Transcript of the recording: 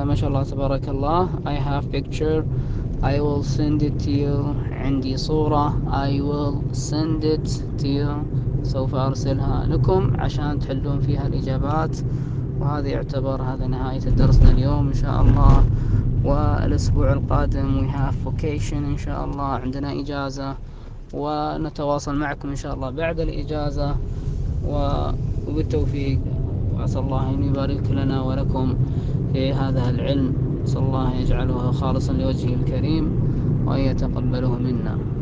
ما شاء الله تبارك الله. I have picture. I will send it to you. عندي صورة. I will send it to you. سوف أرسلها لكم عشان تحلون فيها الإجابات. وهذا يعتبر هذا نهاية درسنا اليوم إن شاء الله. والأسبوع القادم we have vacation إن شاء الله، عندنا إجازة، ونتواصل معكم إن شاء الله بعد الإجازة. وبالتوفيق، وأسأل الله أن يبارك لنا ولكم في هذا العلم. أسأل الله أن يجعله خالصا لوجهه الكريم وأن يتقبله منا.